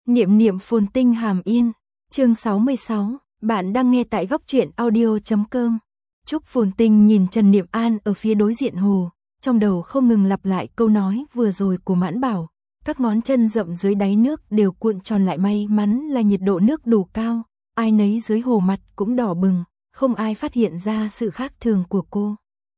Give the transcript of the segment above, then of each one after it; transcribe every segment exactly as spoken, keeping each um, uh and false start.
Niệm niệm phồn tinh hàm yên. Chương sáu mươi sáu, bạn đang nghe tại góc truyện audio chấm com. Trúc Phồn Tinh nhìn Trần Niệm An ở phía đối diện hồ, trong đầu không ngừng lặp lại câu nói vừa rồi của Mãn Bảo, các ngón chân rậm dưới đáy nước đều cuộn tròn lại, may mắn là nhiệt độ nước đủ cao, ai nấy dưới hồ mặt cũng đỏ bừng, không ai phát hiện ra sự khác thường của cô.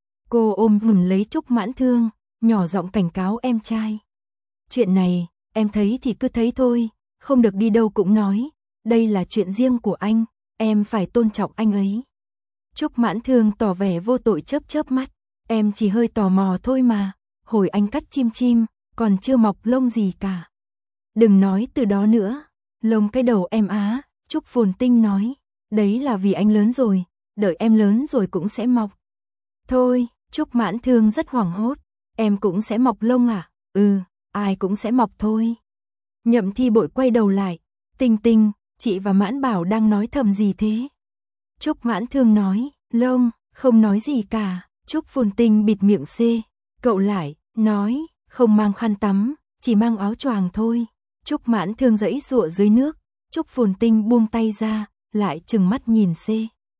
Cô ôm hùm lấy Trúc Mãn Thương, nhỏ giọng cảnh cáo em trai. Chuyện này, em thấy thì cứ thấy thôi, không được đi đâu cũng nói, đây là chuyện riêng của anh, em phải tôn trọng anh ấy. Trúc Mãn Thương tỏ vẻ vô tội chớp chớp mắt, em chỉ hơi tò mò thôi mà, hồi anh cắt chim chim, còn chưa mọc lông gì cả. Đừng nói từ đó nữa, lông cái đầu em á, Trúc Phồn Tinh nói, đấy là vì anh lớn rồi, đợi em lớn rồi cũng sẽ mọc. Thôi, Trúc Mãn Thương rất hoảng hốt, em cũng sẽ mọc lông à? Ừ, ai cũng sẽ mọc thôi. Nhậm Thi Bội quay đầu lại, Tinh Tinh, chị và Mãn Bảo đang nói thầm gì thế? Trúc Mãn Thương nói, lông, không nói gì cả. Trúc Phồn Tinh bịt miệng C, cậu lại, nói, không mang khăn tắm, chỉ mang áo choàng thôi. Trúc Mãn Thương giãy giụa dưới nước, Trúc Phồn Tinh buông tay ra, lại trừng mắt nhìn C.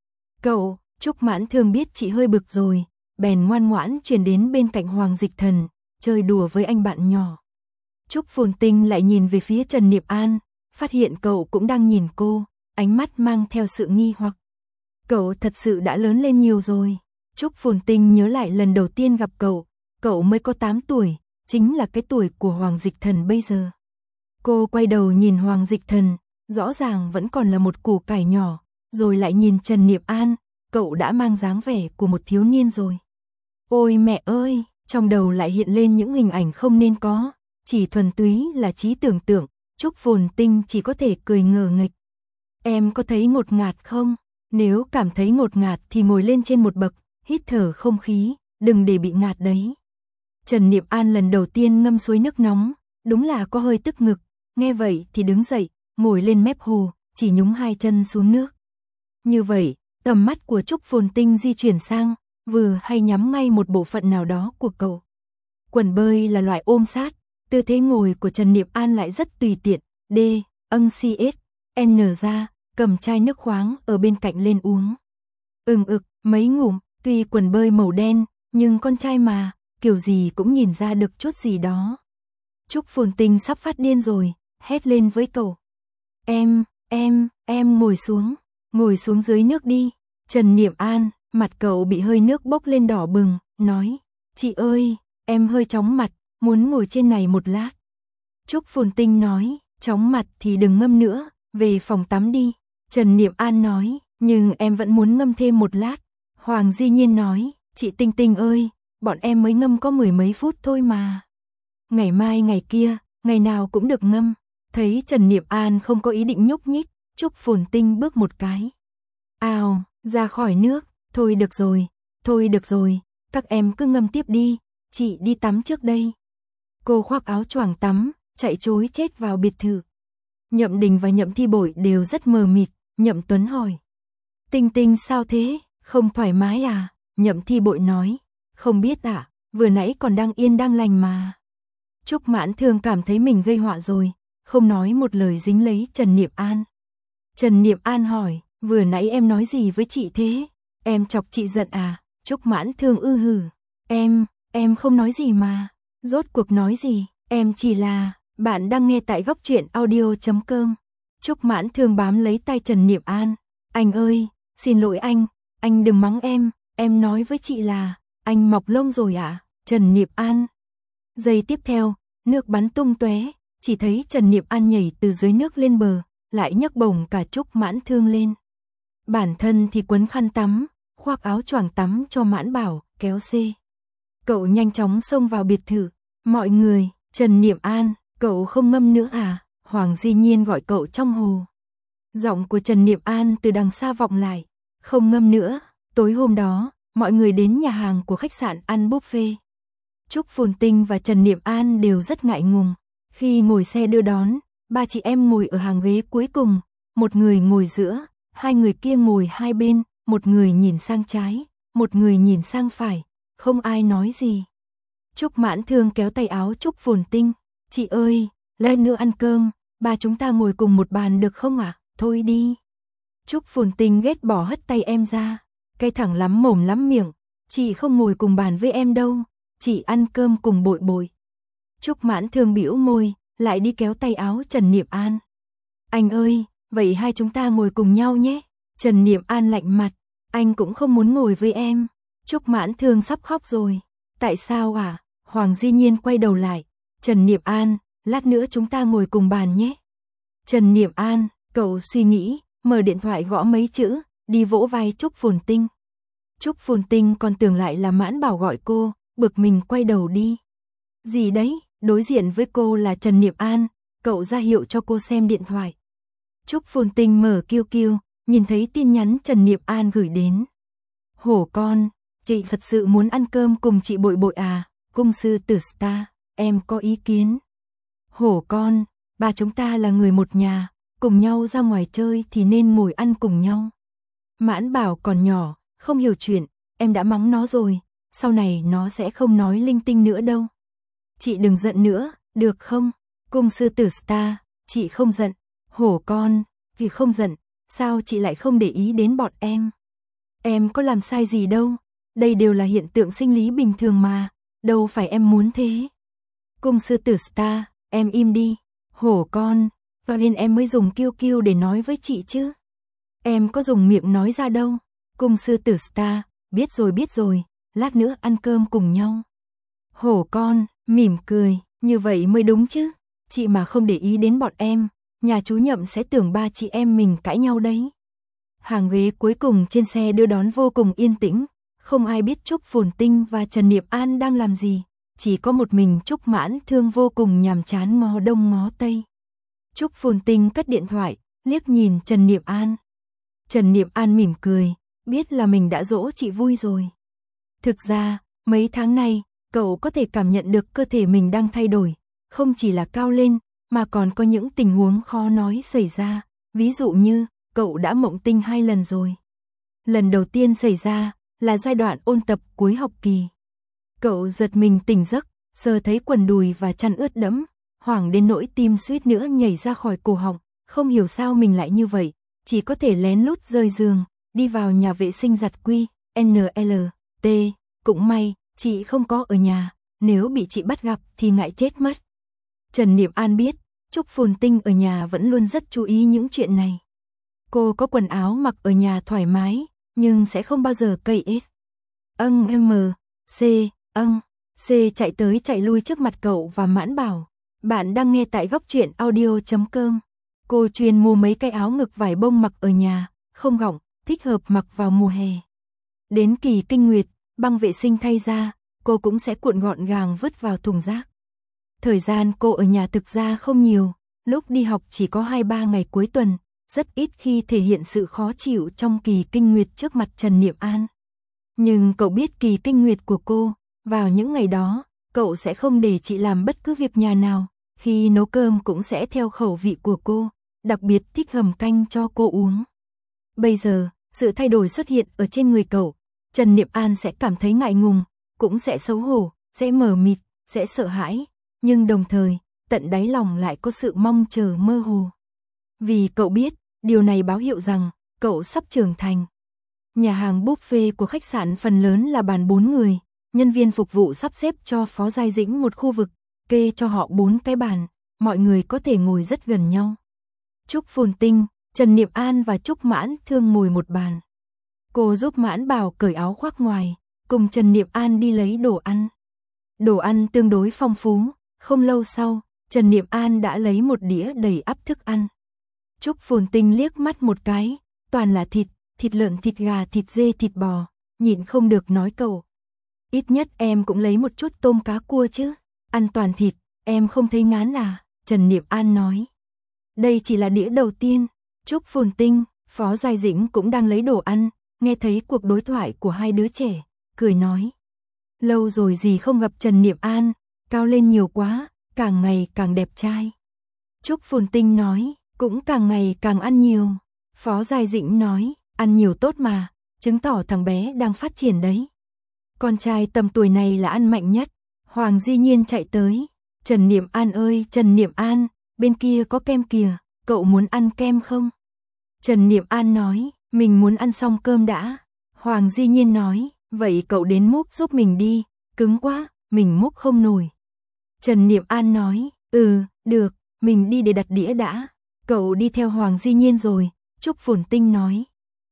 Cậu, Trúc Mãn Thương biết chị hơi bực rồi, bèn ngoan ngoãn chuyển đến bên cạnh Hoàng Dịch Thần, chơi đùa với anh bạn nhỏ. Trúc Phồn Tinh lại nhìn về phía Trần Niệm An, phát hiện cậu cũng đang nhìn cô, ánh mắt mang theo sự nghi hoặc. Cậu thật sự đã lớn lên nhiều rồi. Trúc Phồn Tinh nhớ lại lần đầu tiên gặp cậu, cậu mới có tám tuổi, chính là cái tuổi của Hoàng Dịch Thần bây giờ. Cô quay đầu nhìn Hoàng Dịch Thần, rõ ràng vẫn còn là một củ cải nhỏ, rồi lại nhìn Trần Niệm An, cậu đã mang dáng vẻ của một thiếu niên rồi. Ôi mẹ ơi, trong đầu lại hiện lên những hình ảnh không nên có, chỉ thuần túy là trí tưởng tượng, Trúc Phồn Tinh chỉ có thể cười ngờ nghịch. Em có thấy ngột ngạt không? Nếu cảm thấy ngột ngạt thì ngồi lên trên một bậc, hít thở không khí, đừng để bị ngạt đấy. Trần Niệm An lần đầu tiên ngâm suối nước nóng, đúng là có hơi tức ngực, nghe vậy thì đứng dậy, ngồi lên mép hồ, chỉ nhúng hai chân xuống nước. Như vậy, tầm mắt của Trúc Phồn Tinh di chuyển sang, vừa hay nhắm ngay một bộ phận nào đó của cậu. Quần bơi là loại ôm sát, tư thế ngồi của Trần Niệm An lại rất tùy tiện, D, âng xê ét, N ra, cầm chai nước khoáng ở bên cạnh lên uống. Ừng ực, mấy ngụm, tuy quần bơi màu đen, nhưng con trai mà, kiểu gì cũng nhìn ra được chút gì đó. Trúc Phồn Tinh sắp phát điên rồi, hét lên với cậu. Em, em, em ngồi xuống, ngồi xuống dưới nước đi. Trần Niệm An, mặt cậu bị hơi nước bốc lên đỏ bừng, nói, chị ơi, em hơi chóng mặt, muốn ngồi trên này một lát. Trúc Phồn Tinh nói, chóng mặt thì đừng ngâm nữa, về phòng tắm đi. Trần Niệm An nói, nhưng em vẫn muốn ngâm thêm một lát. Hoàng Di Nhiên nói, chị Tinh Tinh ơi, bọn em mới ngâm có mười mấy phút thôi mà. Ngày mai ngày kia, ngày nào cũng được ngâm. Thấy Trần Niệm An không có ý định nhúc nhích, Trúc Phồn Tinh bước một cái. Ào, ra khỏi nước, thôi được rồi, thôi được rồi, các em cứ ngâm tiếp đi, chị đi tắm trước đây. Cô khoác áo choàng tắm, chạy trối chết vào biệt thự. Nhậm Đình và Nhậm Thi Bội đều rất mờ mịt, Nhậm Tuấn hỏi. Tinh Tinh sao thế, không thoải mái à? Nhậm Thi Bội nói, không biết ạ, à, vừa nãy còn đang yên đang lành mà. Trúc Mãn Thương cảm thấy mình gây họa rồi, không nói một lời dính lấy Trần Niệm An. Trần Niệm An hỏi, vừa nãy em nói gì với chị thế? Em chọc chị giận à? Trúc Mãn Thương ư hử, em, em không nói gì mà. Rốt cuộc nói gì, em chỉ là... Bạn đang nghe tại góc truyện audio chấm com. Trúc Mãn Thương bám lấy tay Trần Niệm An. Anh ơi, xin lỗi anh, anh đừng mắng em, em nói với chị là, anh mọc lông rồi ạ. À? Trần Niệm An. Giây tiếp theo, nước bắn tung tóe, chỉ thấy Trần Niệm An nhảy từ dưới nước lên bờ, lại nhấc bổng cả Trúc Mãn Thương lên. Bản thân thì quấn khăn tắm, khoác áo choàng tắm cho Mãn Bảo, kéo C. Cậu nhanh chóng xông vào biệt thự. Mọi người, Trần Niệm An, cậu không ngâm nữa à? Hoàng Di Nhiên gọi cậu trong hồ. Giọng của Trần Niệm An từ đằng xa vọng lại. Không ngâm nữa. Tối hôm đó, mọi người đến nhà hàng của khách sạn ăn buffet. Trúc Phồn Tinh và Trần Niệm An đều rất ngại ngùng. Khi ngồi xe đưa đón, ba chị em ngồi ở hàng ghế cuối cùng. Một người ngồi giữa, hai người kia ngồi hai bên. Một người nhìn sang trái, một người nhìn sang phải. Không ai nói gì. Trúc Mãn Thương kéo tay áo Trúc Phồn Tinh. Chị ơi, lát nữa ăn cơm, ba chúng ta ngồi cùng một bàn được không ạ? À? Thôi đi. Trúc Phồn Tinh ghét bỏ hất tay em ra. Cái thẳng lắm mồm lắm miệng. Chị không ngồi cùng bàn với em đâu. Chị ăn cơm cùng Bội Bội. Trúc Mãn Thương bĩu môi, lại đi kéo tay áo Trần Niệm An. Anh ơi, vậy hai chúng ta ngồi cùng nhau nhé. Trần Niệm An lạnh mặt. Anh cũng không muốn ngồi với em. Trúc Mãn Thương sắp khóc rồi. Tại sao à? Hoàng Di Nhiên quay đầu lại. Trần Niệm An, lát nữa chúng ta ngồi cùng bàn nhé. Trần Niệm An, cậu suy nghĩ, mở điện thoại gõ mấy chữ, đi vỗ vai Trúc Phồn Tinh. Trúc Phồn Tinh còn tưởng lại là Mãn Bảo gọi cô, bực mình quay đầu đi. Gì đấy, đối diện với cô là Trần Niệm An, cậu ra hiệu cho cô xem điện thoại. Trúc Phồn Tinh mở kiu kiu, nhìn thấy tin nhắn Trần Niệm An gửi đến. Hổ con, chị thật sự muốn ăn cơm cùng chị Bội Bội à, cung sư tử Star, em có ý kiến. Hổ con, ba chúng ta là người một nhà, cùng nhau ra ngoài chơi thì nên ngồi ăn cùng nhau. Mãn Bảo còn nhỏ, không hiểu chuyện, em đã mắng nó rồi, sau này nó sẽ không nói linh tinh nữa đâu. Chị đừng giận nữa, được không? Cung sư tử Star, chị không giận. Hổ con, vì không giận, sao chị lại không để ý đến bọn em? Em có làm sai gì đâu, đây đều là hiện tượng sinh lý bình thường mà, đâu phải em muốn thế. Cung sư tử Star, em im đi. Hổ con, vào nên em mới dùng kiu kiu để nói với chị chứ. Em có dùng miệng nói ra đâu. Cung sư tử Star, biết rồi biết rồi, lát nữa ăn cơm cùng nhau. Hổ con, mỉm cười, như vậy mới đúng chứ. Chị mà không để ý đến bọn em, nhà chú Nhậm sẽ tưởng ba chị em mình cãi nhau đấy. Hàng ghế cuối cùng trên xe đưa đón vô cùng yên tĩnh, không ai biết Trúc Phồn Tinh và Trần Niệm An đang làm gì, chỉ có một mình Trúc Mãn Thương vô cùng nhàm chán ngó đông ngó tây. Trúc Phồn Tinh cất điện thoại, liếc nhìn Trần Niệm An. Trần Niệm An mỉm cười, biết là mình đã dỗ chị vui rồi. Thực ra, mấy tháng nay, cậu có thể cảm nhận được cơ thể mình đang thay đổi, không chỉ là cao lên, mà còn có những tình huống khó nói xảy ra, ví dụ như, cậu đã mộng tinh hai lần rồi. Lần đầu tiên xảy ra, là giai đoạn ôn tập cuối học kỳ. Cậu giật mình tỉnh giấc, giờ thấy quần đùi và chăn ướt đẫm, hoảng đến nỗi tim suýt nữa nhảy ra khỏi cổ họng, không hiểu sao mình lại như vậy, chỉ có thể lén lút rời giường, đi vào nhà vệ sinh giặt quy, en lờ tê, cũng may, chị không có ở nhà, nếu bị chị bắt gặp thì ngại chết mất. Trần Niệm An biết, Trúc Phồn Tinh ở nhà vẫn luôn rất chú ý những chuyện này. Cô có quần áo mặc ở nhà thoải mái, nhưng sẽ không bao giờ cậy ít. Âng M, C, âng, C chạy tới chạy lui trước mặt cậu và Mãn Bảo. Bạn đang nghe tại góc truyện audio chấm com. Cô chuyên mua mấy cái áo ngực vải bông mặc ở nhà, không gọng, thích hợp mặc vào mùa hè. Đến kỳ kinh nguyệt, băng vệ sinh thay ra, cô cũng sẽ cuộn gọn gàng vứt vào thùng rác. Thời gian cô ở nhà thực ra không nhiều, lúc đi học chỉ có hai ba ngày cuối tuần, rất ít khi thể hiện sự khó chịu trong kỳ kinh nguyệt trước mặt Trần Niệm An. Nhưng cậu biết kỳ kinh nguyệt của cô, vào những ngày đó, cậu sẽ không để chị làm bất cứ việc nhà nào, khi nấu cơm cũng sẽ theo khẩu vị của cô, đặc biệt thích hầm canh cho cô uống. Bây giờ, sự thay đổi xuất hiện ở trên người cậu, Trần Niệm An sẽ cảm thấy ngại ngùng, cũng sẽ xấu hổ, sẽ mờ mịt, sẽ sợ hãi, nhưng đồng thời, tận đáy lòng lại có sự mong chờ mơ hồ. Vì cậu biết, điều này báo hiệu rằng, cậu sắp trưởng thành. Nhà hàng buffet của khách sạn phần lớn là bàn bốn người, nhân viên phục vụ sắp xếp cho Phó Giai Dĩnh một khu vực, kê cho họ bốn cái bàn, mọi người có thể ngồi rất gần nhau. Trúc Phồn Tinh, Trần Niệm An và Trúc Mãn Thương ngồi một bàn. Cô giúp Mãn Bảo cởi áo khoác ngoài, cùng Trần Niệm An đi lấy đồ ăn. Đồ ăn tương đối phong phú, không lâu sau, Trần Niệm An đã lấy một đĩa đầy ắp thức ăn. Trúc Phồn Tinh liếc mắt một cái, toàn là thịt, thịt lợn, thịt gà, thịt dê, thịt bò, nhịn không được nói cậu. Ít nhất em cũng lấy một chút tôm cá cua chứ, ăn toàn thịt, em không thấy ngán à, Trần Niệm An nói. Đây chỉ là đĩa đầu tiên, Trúc Phồn Tinh, Phó Giai Dĩnh cũng đang lấy đồ ăn, nghe thấy cuộc đối thoại của hai đứa trẻ, cười nói. Lâu rồi gì không gặp Trần Niệm An, cao lên nhiều quá, càng ngày càng đẹp trai. Trúc Phồn Tinh nói, cũng càng ngày càng ăn nhiều. Phó Giai Dĩnh nói, ăn nhiều tốt mà, chứng tỏ thằng bé đang phát triển đấy. Con trai tầm tuổi này là ăn mạnh nhất. Hoàng Di Nhiên chạy tới. Trần Niệm An ơi, Trần Niệm An, bên kia có kem kìa, cậu muốn ăn kem không? Trần Niệm An nói, mình muốn ăn xong cơm đã. Hoàng Di Nhiên nói, vậy cậu đến múc giúp mình đi, cứng quá, mình múc không nổi. Trần Niệm An nói, ừ, được, mình đi để đặt đĩa đã. Cậu đi theo Hoàng Di Nhiên rồi, Trúc Phồn Tinh nói.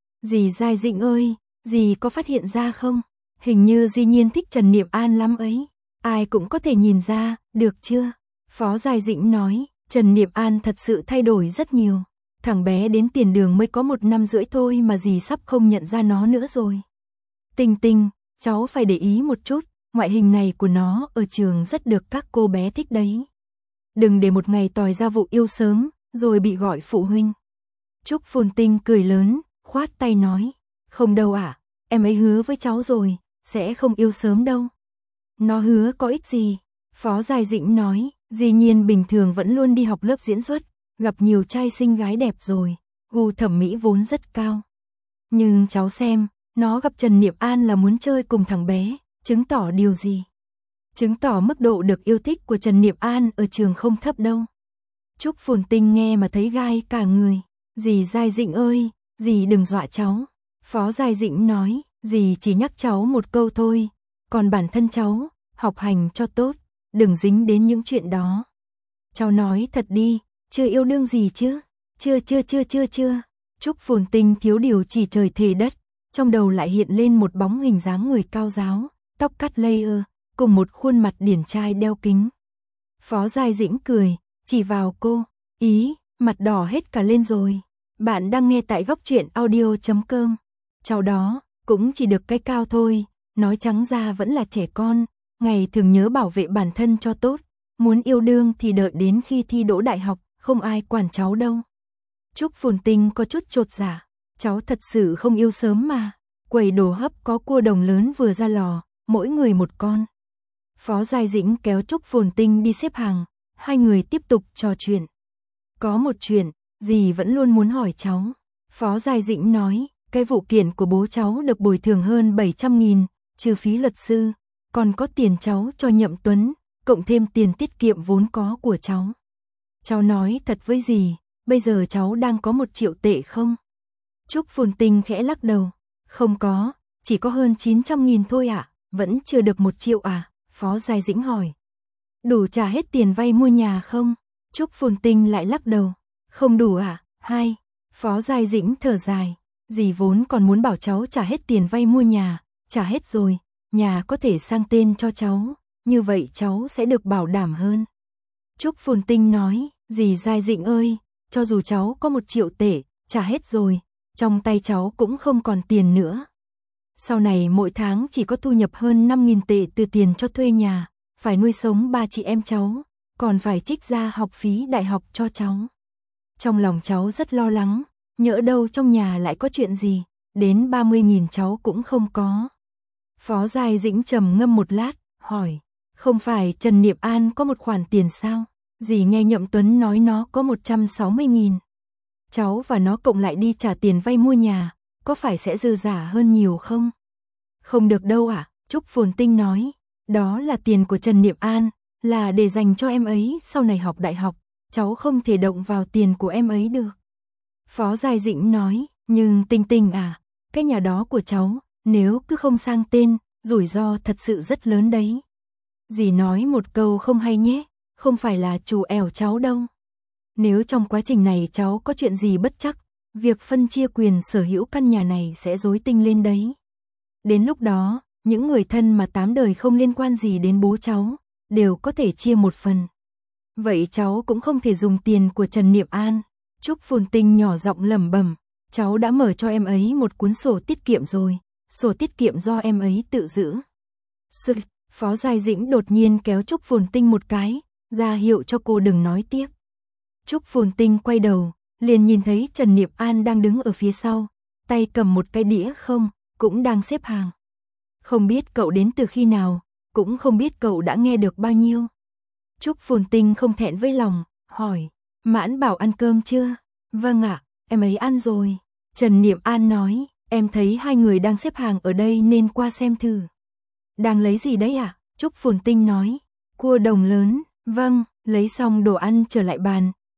Dì Giai Dĩnh ơi, dì có phát hiện ra không? Hình như Di Nhiên thích Trần Niệm An lắm ấy. Ai cũng có thể nhìn ra, được chưa? Phó Giai Dĩnh nói, Trần Niệm An thật sự thay đổi rất nhiều. Thằng bé đến tiền đường mới có một năm rưỡi thôi mà dì sắp không nhận ra nó nữa rồi. Tinh Tinh, cháu phải để ý một chút, ngoại hình này của nó ở trường rất được các cô bé thích đấy. Đừng để một ngày tòi ra vụ yêu sớm, rồi bị gọi phụ huynh. Trúc Phồn Tinh cười lớn, khoát tay nói, không đâu ạ, à, em ấy hứa với cháu rồi, sẽ không yêu sớm đâu. Nó hứa có ích gì? Phó Giai Dĩnh nói, Di Nhiên bình thường vẫn luôn đi học lớp diễn xuất, gặp nhiều trai xinh gái đẹp rồi, gu thẩm mỹ vốn rất cao. Nhưng cháu xem, nó gặp Trần Niệm An là muốn chơi cùng thằng bé, chứng tỏ điều gì? Chứng tỏ mức độ được yêu thích của Trần Niệm An ở trường không thấp đâu. Trúc Phồn Tinh nghe mà thấy gai cả người. Dì Giai Dĩnh ơi, dì đừng dọa cháu. Phó Giai Dĩnh nói, dì chỉ nhắc cháu một câu thôi. Còn bản thân cháu, học hành cho tốt, đừng dính đến những chuyện đó. Cháu nói thật đi, chưa yêu đương gì chứ? Chưa chưa chưa chưa chưa. Trúc Phồn Tinh thiếu điều chỉ trời thề đất. Trong đầu lại hiện lên một bóng hình dáng người cao giáo, tóc cắt layer, cùng một khuôn mặt điển trai đeo kính. Phó Giai Dĩnh cười, chỉ vào cô, ý, mặt đỏ hết cả lên rồi. Bạn đang nghe tại góc truyện audio chấm com. Cháu đó, cũng chỉ được cái cao thôi, nói trắng ra vẫn là trẻ con, ngày thường nhớ bảo vệ bản thân cho tốt, muốn yêu đương thì đợi đến khi thi đỗ đại học, không ai quản cháu đâu. Trúc Phồn Tinh có chút chột dạ, cháu thật sự không yêu sớm mà, quầy đồ hấp có cua đồng lớn vừa ra lò, mỗi người một con. Phó Giai Dĩnh kéo Trúc Phồn Tinh đi xếp hàng, hai người tiếp tục trò chuyện. Có một chuyện, dì vẫn luôn muốn hỏi cháu. Phó Giai Dĩnh nói, cái vụ kiện của bố cháu được bồi thường hơn bảy trăm nghìn, trừ phí luật sư, còn có tiền cháu cho Nhậm Tuấn, cộng thêm tiền tiết kiệm vốn có của cháu. Cháu nói thật với dì, bây giờ cháu đang có một triệu tệ không? Trúc Phồn Tinh khẽ lắc đầu, không có, chỉ có hơn chín trăm nghìn thôi ạ, à? Vẫn chưa được một triệu à? Phó Giai Dĩnh hỏi. Đủ trả hết tiền vay mua nhà không? Trúc Phồn Tinh lại lắc đầu, không đủ à? Hai. Phó Giai Dĩnh thở dài, dì vốn còn muốn bảo cháu trả hết tiền vay mua nhà, trả hết rồi, nhà có thể sang tên cho cháu, như vậy cháu sẽ được bảo đảm hơn. Trúc Phồn Tinh nói, dì Giai Dĩnh ơi, cho dù cháu có một triệu tệ, trả hết rồi, trong tay cháu cũng không còn tiền nữa. Sau này mỗi tháng chỉ có thu nhập hơn năm nghìn tệ từ tiền cho thuê nhà, phải nuôi sống ba chị em cháu, còn phải trích ra học phí đại học cho cháu. Trong lòng cháu rất lo lắng, nhỡ đâu trong nhà lại có chuyện gì, đến ba mươi nghìn cháu cũng không có. Phó Giai Dĩnh trầm ngâm một lát, hỏi, không phải Trần Niệm An có một khoản tiền sao? Dì nghe Nhậm Tuấn nói nó có một trăm sáu mươi nghìn. Cháu và nó cộng lại đi trả tiền vay mua nhà, có phải sẽ dư giả hơn nhiều không? Không được đâu ạ, à? Trúc Phồn Tinh nói, đó là tiền của Trần Niệm An, là để dành cho em ấy sau này học đại học, cháu không thể động vào tiền của em ấy được. Phó Giai Dĩnh nói, nhưng Tinh Tinh à, cái nhà đó của cháu, nếu cứ không sang tên, rủi ro thật sự rất lớn đấy. Dì nói một câu không hay nhé, không phải là chủ ẻo cháu đâu. Nếu trong quá trình này cháu có chuyện gì bất chắc, việc phân chia quyền sở hữu căn nhà này sẽ rối tinh lên đấy. Đến lúc đó, những người thân mà tám đời không liên quan gì đến bố cháu, đều có thể chia một phần. Vậy cháu cũng không thể dùng tiền của Trần Niệm An. Trúc Phồn Tinh nhỏ giọng lẩm bẩm, cháu đã mở cho em ấy một cuốn sổ tiết kiệm rồi, sổ tiết kiệm do em ấy tự giữ. Sự, Phó Giai Dĩnh đột nhiên kéo Trúc Phồn Tinh một cái, ra hiệu cho cô đừng nói tiếp. Trúc Phồn Tinh quay đầu, liền nhìn thấy Trần Niệm An đang đứng ở phía sau, tay cầm một cái đĩa không, cũng đang xếp hàng. Không biết cậu đến từ khi nào, cũng không biết cậu đã nghe được bao nhiêu. Trúc Phồn Tinh không thẹn với lòng, hỏi, Mãn Bảo ăn cơm chưa? Vâng ạ, em ấy ăn rồi. Trần Niệm An nói, em thấy hai người đang xếp hàng ở đây nên qua xem thử. Đang lấy gì đấy ạ? À? Trúc Phồn Tinh nói, cua đồng lớn. Vâng, lấy xong đồ ăn trở lại bàn,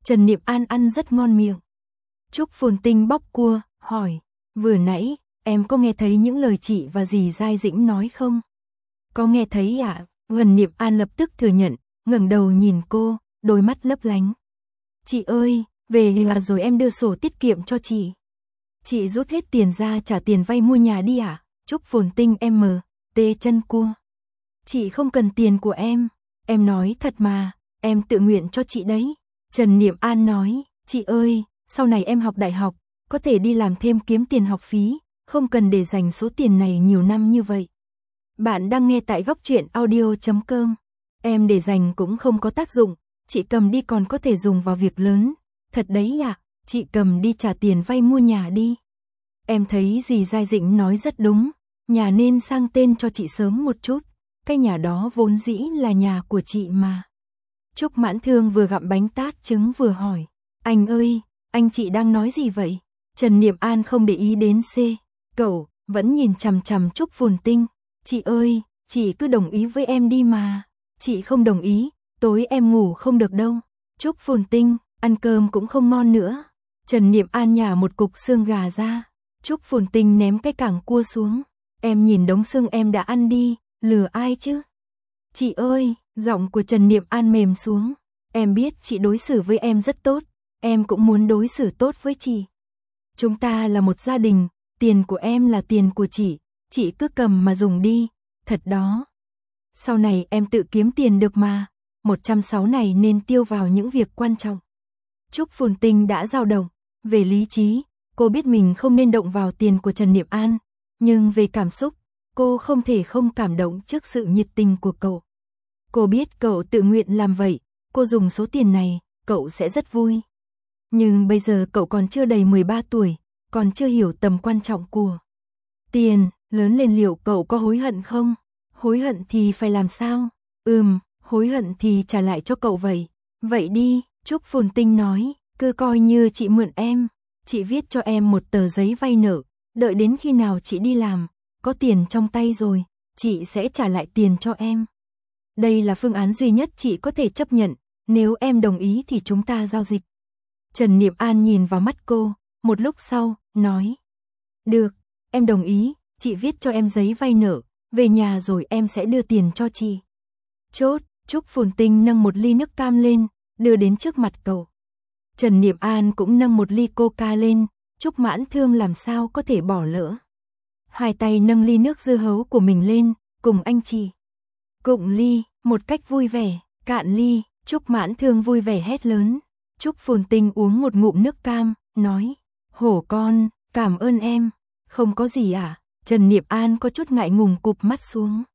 Trần Niệm An ăn rất ngon miệng. Trúc Phồn Tinh bóc cua, hỏi, vừa nãy, em có nghe thấy những lời chị và dì Giai Dĩnh nói không? Có nghe thấy ạ, à? Trần Niệm An lập tức thừa nhận, ngẩng đầu nhìn cô, đôi mắt lấp lánh. Chị ơi, về là rồi em đưa sổ tiết kiệm cho chị. Chị rút hết tiền ra trả tiền vay mua nhà đi ạ. À? Trúc Phồn Tinh em mờ, tê chân cua. Chị không cần tiền của em, em nói thật mà, em tự nguyện cho chị đấy. Trần Niệm An nói, chị ơi, sau này em học đại học, có thể đi làm thêm kiếm tiền học phí, không cần để dành số tiền này nhiều năm như vậy. Bạn đang nghe tại góc truyện audio chấm com. Em để dành cũng không có tác dụng, chị cầm đi còn có thể dùng vào việc lớn. Thật đấy ạ, à, chị cầm đi trả tiền vay mua nhà đi. Em thấy dì Giai Dĩnh nói rất đúng, nhà nên sang tên cho chị sớm một chút. Cái nhà đó vốn dĩ là nhà của chị mà. Trúc Mãn Thương vừa gặm bánh tát trứng vừa hỏi, anh ơi, anh chị đang nói gì vậy? Trần Niệm An không để ý đến C. Cậu vẫn nhìn chằm chằm Trúc Phồn Tinh. Chị ơi, chị cứ đồng ý với em đi mà. Chị không đồng ý, tối em ngủ không được đâu. Trúc Phồn Tinh, ăn cơm cũng không ngon nữa. Trần Niệm An nhả một cục xương gà ra. Trúc Phồn Tinh ném cái cẳng cua xuống. Em nhìn đống xương em đã ăn đi, lừa ai chứ? Chị ơi, giọng của Trần Niệm An mềm xuống. Em biết chị đối xử với em rất tốt, em cũng muốn đối xử tốt với chị. Chúng ta là một gia đình, tiền của em là tiền của chị, chị cứ cầm mà dùng đi, thật đó. Sau này em tự kiếm tiền được mà, một trăm sáu này nên tiêu vào những việc quan trọng. Trúc Phồn Tinh đã dao động, về lý trí, cô biết mình không nên động vào tiền của Trần Niệm An, nhưng về cảm xúc, cô không thể không cảm động trước sự nhiệt tình của cậu. Cô biết cậu tự nguyện làm vậy, cô dùng số tiền này, cậu sẽ rất vui. Nhưng bây giờ cậu còn chưa đầy mười ba tuổi, còn chưa hiểu tầm quan trọng của tiền, lớn lên liệu cậu có hối hận không? Hối hận thì phải làm sao? Ừm, hối hận thì trả lại cho cậu vậy. Vậy đi, Trúc Phồn Tinh nói, cứ coi như chị mượn em, chị viết cho em một tờ giấy vay nợ, đợi đến khi nào chị đi làm, có tiền trong tay rồi, chị sẽ trả lại tiền cho em. Đây là phương án duy nhất chị có thể chấp nhận, nếu em đồng ý thì chúng ta giao dịch. Trần Niệm An nhìn vào mắt cô, một lúc sau, nói. Được, em đồng ý, chị viết cho em giấy vay nợ, về nhà rồi em sẽ đưa tiền cho chị. Chốt, Trúc Phồn Tinh nâng một ly nước cam lên, đưa đến trước mặt cậu. Trần Niệm An cũng nâng một ly coca lên, Trúc Mãn Thương làm sao có thể bỏ lỡ. Hai tay nâng ly nước dưa hấu của mình lên, cùng anh chị. Cụng ly, một cách vui vẻ, cạn ly, Trúc Mãn Thương vui vẻ hét lớn. Trúc Phồn Tinh uống một ngụm nước cam, nói, hổ con, cảm ơn em, không có gì à? Trần Niệm An có chút ngại ngùng cụp mắt xuống.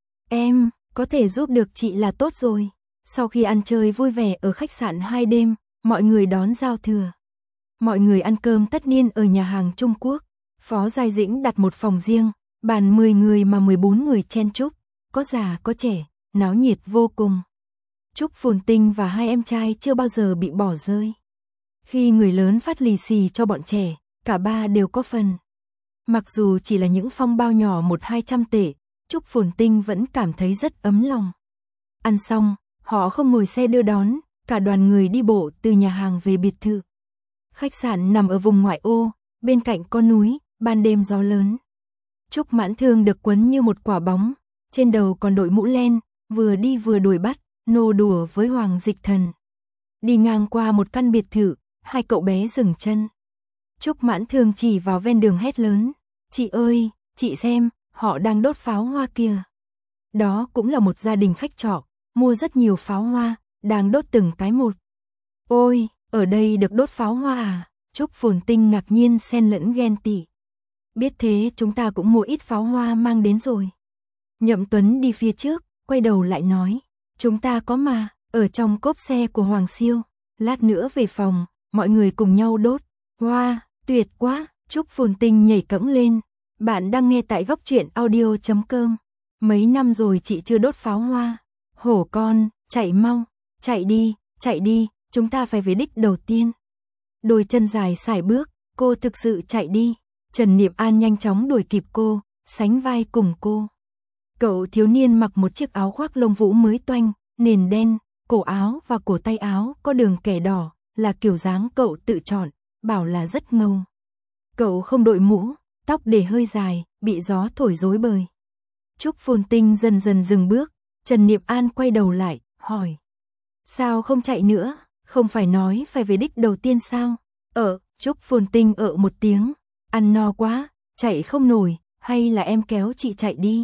Em, có thể giúp được chị là tốt rồi. Sau khi ăn chơi vui vẻ ở khách sạn hai đêm, mọi người đón giao thừa. Mọi người ăn cơm tất niên ở nhà hàng Trung Quốc. Phó Giai Dĩnh đặt một phòng riêng, bàn mười người mà mười bốn người chen chúc, có già có trẻ, náo nhiệt vô cùng. Trúc Phồn Tinh và hai em trai chưa bao giờ bị bỏ rơi. Khi người lớn phát lì xì cho bọn trẻ, cả ba đều có phần. Mặc dù chỉ là những phong bao nhỏ một hai trăm tệ, Trúc Phồn Tinh vẫn cảm thấy rất ấm lòng. Ăn xong, họ không ngồi xe đưa đón, cả đoàn người đi bộ từ nhà hàng về biệt thự. Khách sạn nằm ở vùng ngoại ô, bên cạnh con núi, ban đêm gió lớn. Trúc Mãn Thương được quấn như một quả bóng, trên đầu còn đội mũ len, vừa đi vừa đuổi bắt, nô đùa với Hoàng Dịch Thần. Đi ngang qua một căn biệt thự, hai cậu bé dừng chân. Trúc Mãn Thương chỉ vào ven đường hét lớn, chị ơi, chị xem, họ đang đốt pháo hoa kìa. Đó cũng là một gia đình khách trọ, mua rất nhiều pháo hoa, đang đốt từng cái một. Ôi, ở đây được đốt pháo hoa à? Trúc Phồn Tinh ngạc nhiên xen lẫn ghen tị. Biết thế chúng ta cũng mua ít pháo hoa mang đến rồi. Nhậm Tuấn đi phía trước, quay đầu lại nói, chúng ta có mà, ở trong cốp xe của Hoàng Siêu, lát nữa về phòng, mọi người cùng nhau đốt. Wow, tuyệt quá, Trúc Phồn Tinh nhảy cẫng lên. Bạn đang nghe tại góc truyện audio chấm com. Mấy năm rồi chị chưa đốt pháo hoa. Hổ con, chạy mau, chạy đi, chạy đi, chúng ta phải về đích đầu tiên. Đôi chân dài sải bước, cô thực sự chạy đi. Trần Niệm An nhanh chóng đuổi kịp cô, sánh vai cùng cô. Cậu thiếu niên mặc một chiếc áo khoác lông vũ mới toanh, nền đen, cổ áo và cổ tay áo có đường kẻ đỏ, là kiểu dáng cậu tự chọn, bảo là rất ngầu. Cậu không đội mũ, tóc để hơi dài, bị gió thổi rối bời. Trúc Phồn Tinh dần dần dừng bước, Trần Niệm An quay đầu lại, hỏi. Sao không chạy nữa, không phải nói phải về đích đầu tiên sao? Ờ, Trúc Phồn Tinh ợ một tiếng, ăn no quá, chạy không nổi, hay là em kéo chị chạy đi.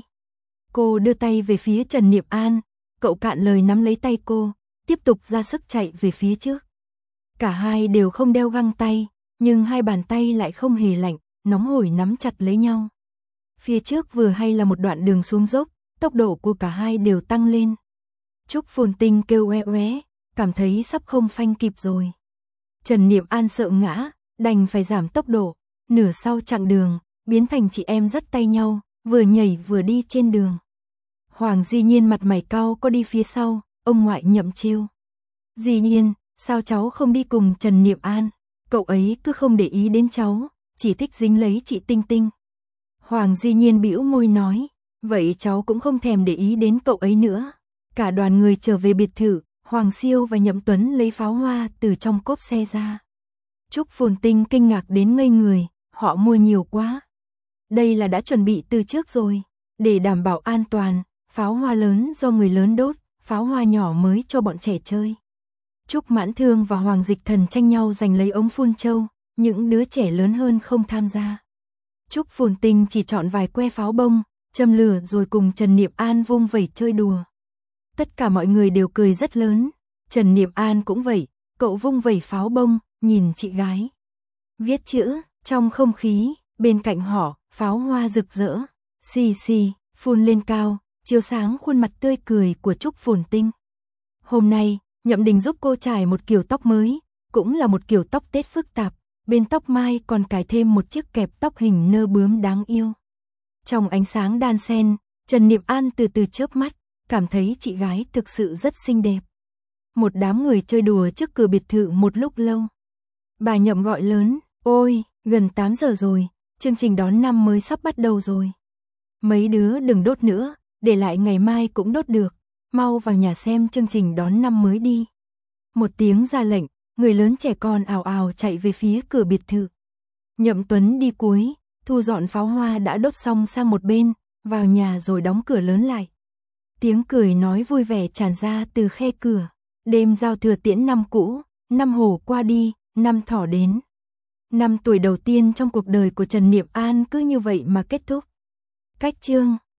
Cô đưa tay về phía Trần Niệm An, cậu cạn lời nắm lấy tay cô, tiếp tục ra sức chạy về phía trước. Cả hai đều không đeo găng tay, nhưng hai bàn tay lại không hề lạnh, nóng hổi nắm chặt lấy nhau. Phía trước vừa hay là một đoạn đường xuống dốc, tốc độ của cả hai đều tăng lên. Trúc Phồn Tinh kêu oe oé, cảm thấy sắp không phanh kịp rồi. Trần Niệm An sợ ngã, đành phải giảm tốc độ, nửa sau chặng đường, biến thành chị em dắt tay nhau, vừa nhảy vừa đi trên đường. Hoàng Di Nhiên mặt mày cau có đi phía sau, ông ngoại nhậm trêu. Di Nhiên, sao cháu không đi cùng Trần Niệm An? Cậu ấy cứ không để ý đến cháu, chỉ thích dính lấy chị Tinh Tinh. Hoàng Di Nhiên bĩu môi nói, vậy cháu cũng không thèm để ý đến cậu ấy nữa. Cả đoàn người trở về biệt thự, Hoàng Siêu và Nhậm Tuấn lấy pháo hoa từ trong cốp xe ra. Trúc Phồn Tinh kinh ngạc đến ngây người, họ mua nhiều quá. Đây là đã chuẩn bị từ trước rồi, để đảm bảo an toàn, pháo hoa lớn do người lớn đốt, pháo hoa nhỏ mới cho bọn trẻ chơi. Trúc Mãn Thương và Hoàng Dịch Thần tranh nhau giành lấy ống phun châu, những đứa trẻ lớn hơn không tham gia. Trúc Phồn Tinh chỉ chọn vài que pháo bông, châm lửa rồi cùng Trần Niệm An vung vẩy chơi đùa. Tất cả mọi người đều cười rất lớn, Trần Niệm An cũng vậy, cậu vung vẩy pháo bông, nhìn chị gái. Viết chữ, trong không khí, bên cạnh họ, pháo hoa rực rỡ, xì xì, phun lên cao, chiếu sáng khuôn mặt tươi cười của Trúc Phồn Tinh. Hôm nay, Nhậm Đình giúp cô trải một kiểu tóc mới, cũng là một kiểu tóc Tết phức tạp, bên tóc mai còn cài thêm một chiếc kẹp tóc hình nơ bướm đáng yêu. Trong ánh sáng đan xen, Trần Niệm An từ từ chớp mắt, cảm thấy chị gái thực sự rất xinh đẹp. Một đám người chơi đùa trước cửa biệt thự một lúc lâu. Bà Nhậm gọi lớn, ôi, gần tám giờ rồi, chương trình đón năm mới sắp bắt đầu rồi. Mấy đứa đừng đốt nữa, để lại ngày mai cũng đốt được, mau vào nhà xem chương trình đón năm mới đi. Một tiếng ra lệnh, người lớn trẻ con ào ào chạy về phía cửa biệt thự. Nhậm Tuấn đi cuối, thu dọn pháo hoa đã đốt xong sang một bên, vào nhà rồi đóng cửa lớn lại. Tiếng cười nói vui vẻ tràn ra từ khe cửa. Đêm giao thừa tiễn năm cũ, năm hổ qua đi, năm thỏ đến. Năm tuổi đầu tiên trong cuộc đời của Trần Niệm An cứ như vậy mà kết thúc. Cách chương